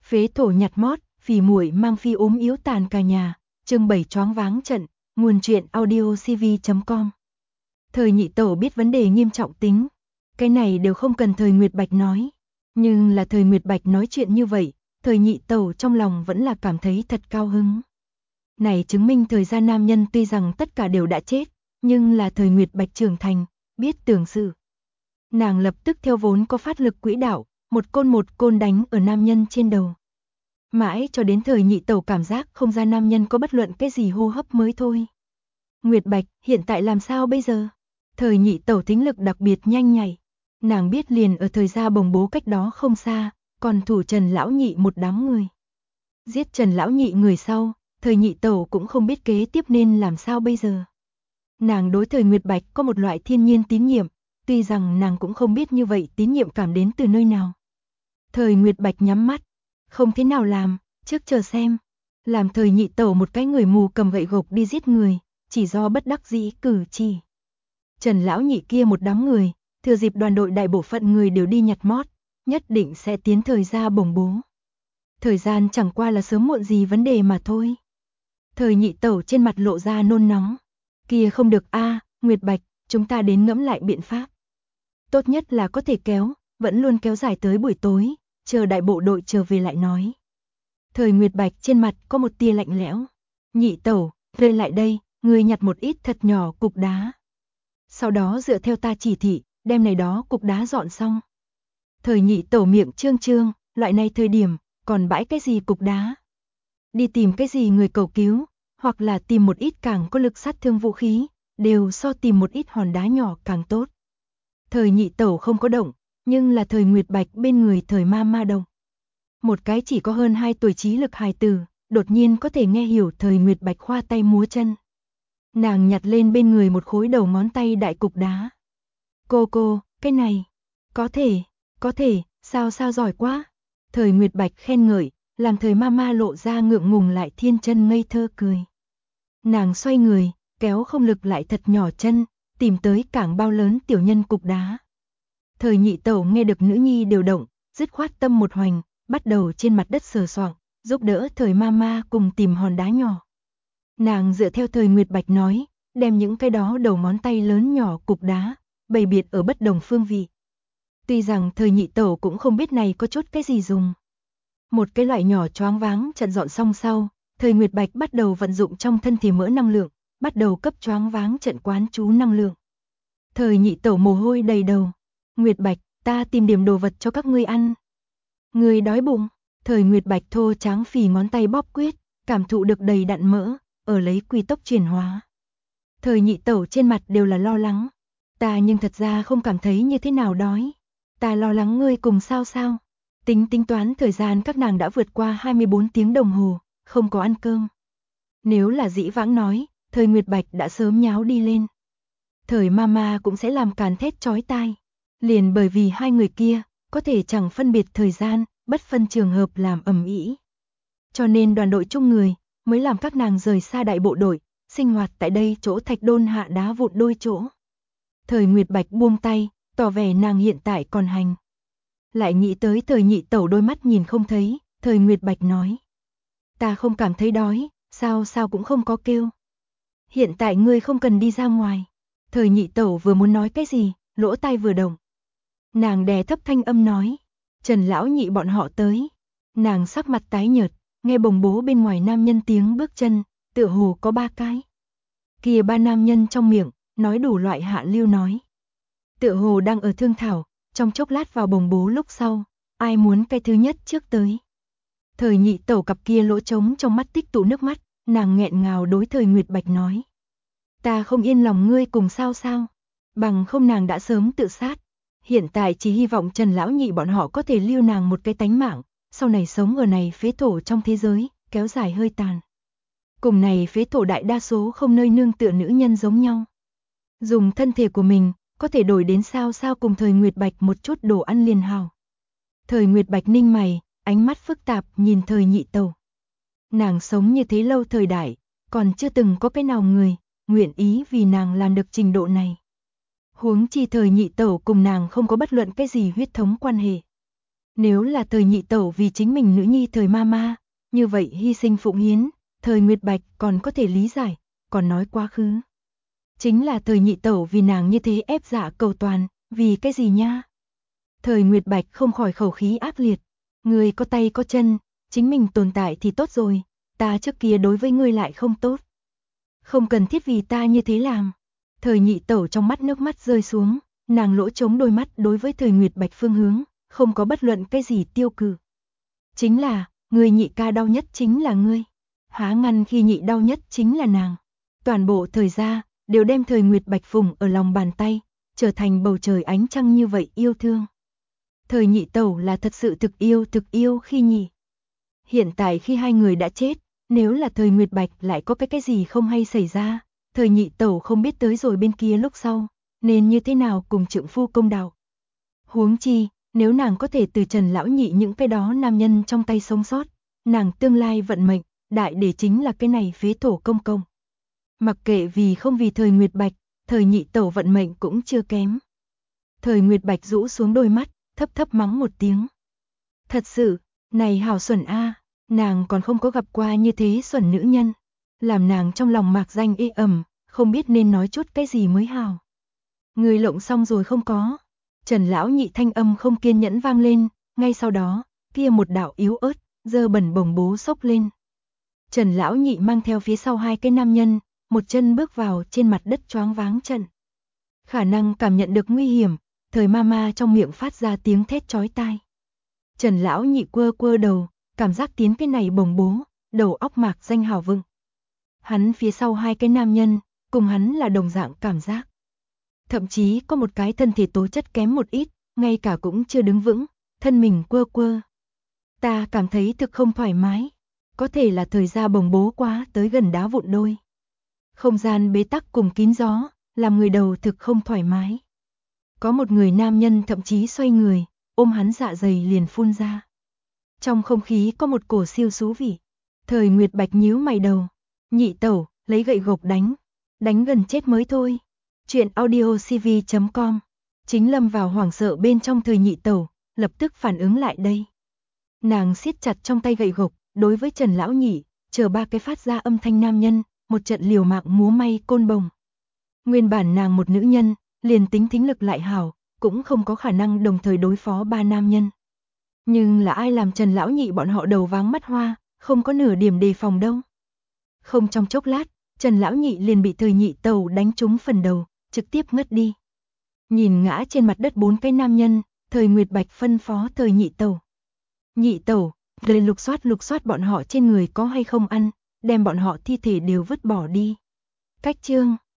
Phế thổ nhặt mót, phì muội mang phi ốm yếu tàn cả nhà, chương 7 choáng váng trận, nguồn truyện audiocv.com. Thời nhị tẩu biết vấn đề nghiêm trọng tính, cái này đều không cần thời Nguyệt Bạch nói. Nhưng là thời Nguyệt Bạch nói chuyện như vậy, thời nhị tẩu trong lòng vẫn là cảm thấy thật cao hứng. Này chứng minh thời gian nam nhân tuy rằng tất cả đều đã chết, nhưng là thời Nguyệt Bạch trưởng thành, biết tưởng sự. Nàng lập tức theo vốn có phát lực quỹ đạo, một côn đánh ở nam nhân trên đầu. Mãi cho đến thời nhị tẩu cảm giác không ra nam nhân có bất luận cái gì hô hấp mới thôi. Nguyệt Bạch, hiện tại làm sao bây giờ? Thời nhị tẩu thính lực đặc biệt nhanh nhạy. Nàng biết liền ở thời gia bồng bố cách đó không xa, còn thủ Trần lão nhị một đám người. Giết Trần lão nhị người sau, thời nhị tẩu cũng không biết kế tiếp nên làm sao bây giờ. Nàng đối thời Nguyệt Bạch có một loại thiên nhiên tín nhiệm, tuy rằng nàng cũng không biết như vậy tín nhiệm cảm đến từ nơi nào. Thời Nguyệt Bạch nhắm mắt, không thế nào làm, trước chờ xem. Làm thời nhị tẩu một cái người mù cầm gậy gộc đi giết người, chỉ do bất đắc dĩ cử chỉ. Trần lão nhị kia một đám người, thừa dịp đoàn đội đại bộ phận người đều đi nhặt mót, nhất định sẽ tiến thời gia bồng bố. Thời gian chẳng qua là sớm muộn gì vấn đề mà thôi. Thời nhị tẩu trên mặt lộ ra nôn nóng. Kia không được a, Nguyệt Bạch, chúng ta đến ngẫm lại biện pháp. Tốt nhất là có thể kéo, vẫn luôn kéo dài tới buổi tối, chờ đại bộ đội trở về lại nói. Thời Nguyệt Bạch trên mặt có một tia lạnh lẽo. Nhị tẩu, về lại đây, người nhặt một ít thật nhỏ cục đá. Sau đó dựa theo ta chỉ thị, đem này đó cục đá dọn xong. Thời nhị tẩu miệng trương trương, loại này thời điểm, còn bãi cái gì cục đá. Đi tìm cái gì người cầu cứu, hoặc là tìm một ít càng có lực sát thương vũ khí, đều so tìm một ít hòn đá nhỏ càng tốt. Thời nhị tẩu không có động, nhưng là thời Nguyệt Bạch bên người thời ma ma động. Một cái chỉ có hơn 2 tuổi trí lực hài tử, đột nhiên có thể nghe hiểu thời Nguyệt Bạch khoa tay múa chân. Nàng nhặt lên bên người một khối đầu ngón tay đại cục đá. Cô, cái này, có thể, sao giỏi quá. Thời Nguyệt Bạch khen ngợi, làm thời ma ma lộ ra ngượng ngùng lại thiên chân ngây thơ cười. Nàng xoay người, kéo không lực lại thật nhỏ chân, tìm tới cảng bao lớn tiểu nhân cục đá. Thời nhị tẩu nghe được nữ nhi điều động, dứt khoát tâm một hoành, bắt đầu trên mặt đất sờ soạng, giúp đỡ thời ma ma cùng tìm hòn đá nhỏ. Nàng dựa theo thời Nguyệt Bạch nói, đem những cái đó đầu ngón tay lớn nhỏ cục đá, bày biệt ở bất đồng phương vị. Tuy rằng thời nhị tẩu cũng không biết này có chút cái gì dùng. Một cái loại nhỏ choáng váng trận dọn xong sau, thời Nguyệt Bạch bắt đầu vận dụng trong thân thể mỡ năng lượng, bắt đầu cấp choáng váng trận quán chú năng lượng. Thời nhị tẩu mồ hôi đầy đầu. Nguyệt Bạch, ta tìm điểm đồ vật cho các ngươi ăn. Ngươi đói bụng. Thời Nguyệt Bạch thô tráng phì ngón tay bóp quyết, cảm thụ được đầy đặn mỡ, ở lấy quy tốc chuyển hóa. Thời nhị tẩu trên mặt đều là lo lắng. Ta nhưng thật ra không cảm thấy như thế nào đói. Ta lo lắng ngươi cùng sao. Tính toán thời gian các nàng đã vượt qua 24 tiếng đồng hồ, không có ăn cơm. Nếu là dĩ vãng nói, thời Nguyệt Bạch đã sớm nháo đi lên. Thời mama cũng sẽ làm càn thét chói tai. Liền bởi vì hai người kia, có thể chẳng phân biệt thời gian, bất phân trường hợp làm ầm ĩ. Cho nên đoàn đội chung người, mới làm các nàng rời xa đại bộ đội, sinh hoạt tại đây chỗ thạch đôn hạ đá vụn đôi chỗ. Thời Nguyệt Bạch buông tay, tỏ vẻ nàng hiện tại còn hành. Lại nghĩ tới thời nhị tẩu đôi mắt nhìn không thấy, thời Nguyệt Bạch nói. Ta không cảm thấy đói, sao cũng không có kêu. Hiện tại ngươi không cần đi ra ngoài. Thời nhị tẩu vừa muốn nói cái gì, lỗ tai vừa động. Nàng đè thấp thanh âm nói. Trần lão nhị bọn họ tới. Nàng sắc mặt tái nhợt, nghe bồng bố bên ngoài nam nhân tiếng bước chân, tựa hồ có 3 cái. Kia 3 nam nhân trong miệng, nói đủ loại hạ lưu nói. Tựa hồ đang ở thương thảo, trong chốc lát vào bồng bố lúc sau, ai muốn cái thứ nhất trước tới. Thời nhị tẩu cặp kia lỗ trống trong mắt tích tụ nước mắt, nàng nghẹn ngào đối thời Nguyệt Bạch nói. Ta không yên lòng ngươi cùng sao, bằng không nàng đã sớm tự sát. Hiện tại chỉ hy vọng Trần lão nhị bọn họ có thể lưu nàng một cái tánh mạng, sau này sống ở này phế thổ trong thế giới, kéo dài hơi tàn. Cùng này phế thổ đại đa số không nơi nương tựa nữ nhân giống nhau. Dùng thân thể của mình, có thể đổi đến sao cùng thời Nguyệt Bạch một chút đồ ăn liền hào. Thời Nguyệt Bạch ninh mày, ánh mắt phức tạp nhìn thời nhị tẩu. Nàng sống như thế lâu thời đại, còn chưa từng có cái nào người, nguyện ý vì nàng làm được trình độ này. Huống chi thời nhị tẩu cùng nàng không có bất luận cái gì huyết thống quan hệ. Nếu là thời nhị tẩu vì chính mình nữ nhi thời mama, như vậy hy sinh phụng hiến, thời Nguyệt Bạch còn có thể lý giải, còn nói quá khứ. Chính là thời nhị tẩu vì nàng như thế ép dạ cầu toàn, vì cái gì nha? Thời Nguyệt Bạch không khỏi khẩu khí ác liệt, người có tay có chân, chính mình tồn tại thì tốt rồi, ta trước kia đối với ngươi lại không tốt. Không cần thiết vì ta như thế làm. Thời nhị tẩu trong mắt nước mắt rơi xuống, nàng lỗ trống đôi mắt đối với thời Nguyệt Bạch phương hướng, không có bất luận cái gì tiêu cử. Chính là, người nhị ca đau nhất chính là ngươi. Há ngăn khi nhị đau nhất chính là nàng. Toàn bộ thời gia, đều đem thời Nguyệt Bạch phùng ở lòng bàn tay, trở thành bầu trời ánh trăng như vậy yêu thương. Thời nhị tẩu là thật sự thực yêu khi nhị. Hiện tại khi hai người đã chết, nếu là thời Nguyệt Bạch lại có cái gì không hay xảy ra, thời nhị tẩu không biết tới rồi bên kia lúc sau, nên như thế nào cùng trượng phu công đạo. Huống chi, nếu nàng có thể từ Trần lão nhị những cái đó nam nhân trong tay sống sót, nàng tương lai vận mệnh, đại để chính là cái này phế thổ công công. Mặc kệ vì không vì thời Nguyệt Bạch, thời nhị tẩu vận mệnh cũng chưa kém. Thời Nguyệt Bạch rũ xuống đôi mắt, thấp thấp mắng một tiếng. Thật sự, này hào xuẩn a, nàng còn không có gặp qua như thế xuẩn nữ nhân, làm nàng trong lòng mạc danh ê ẩm, không biết nên nói chút cái gì mới hào. Người lộng xong rồi không có? Trần lão nhị thanh âm không kiên nhẫn vang lên, ngay sau đó, kia một đạo yếu ớt, dơ bẩn bồng bố xốc lên. Trần lão nhị mang theo phía sau hai cái nam nhân, một chân bước vào trên mặt đất choáng váng trận. Khả năng cảm nhận được nguy hiểm, thời mama trong miệng phát ra tiếng thét chói tai. Trần lão nhị quơ quơ đầu, cảm giác tiến cái này bồng bố, đầu óc mạc danh hào vựng. Hắn phía sau hai cái nam nhân, cùng hắn là đồng dạng cảm giác. Thậm chí có một cái thân thể tố chất kém một ít, ngay cả cũng chưa đứng vững, thân mình quơ quơ. Ta cảm thấy thực không thoải mái, có thể là thời gian bồng bố quá tới gần đá vụn đôi. Không gian bế tắc cùng kín gió, làm người đầu thực không thoải mái. Có một người nam nhân thậm chí xoay người, ôm hắn dạ dày liền phun ra. Trong không khí có một cổ siêu xú vị. Thời Nguyệt Bạch nhíu mày đầu, nhị tẩu, lấy gậy gộc đánh gần chết mới thôi. Chuyện audiocv.com. Chính lâm vào hoảng sợ bên trong thời nhị tẩu, lập tức phản ứng lại đây. Nàng siết chặt trong tay gậy gộc, đối với Trần lão nhị, chờ ba cái phát ra âm thanh nam nhân, một trận liều mạng múa may côn bồng. Nguyên bản nàng một nữ nhân, liền tính thính lực lại hảo, cũng không có khả năng đồng thời đối phó ba nam nhân. Nhưng là ai làm Trần lão nhị bọn họ đầu váng mắt hoa, không có nửa điểm đề phòng đâu. Không trong chốc lát, Trần lão nhị liền bị thời nhị tẩu đánh trúng phần đầu, trực tiếp ngất đi. Nhìn ngã trên mặt đất bốn cái nam nhân, thời Nguyệt Bạch phân phó thời nhị tẩu. Nhị tẩu, lên lục soát bọn họ trên người có hay không ăn, đem bọn họ thi thể đều vứt bỏ đi. Cách chương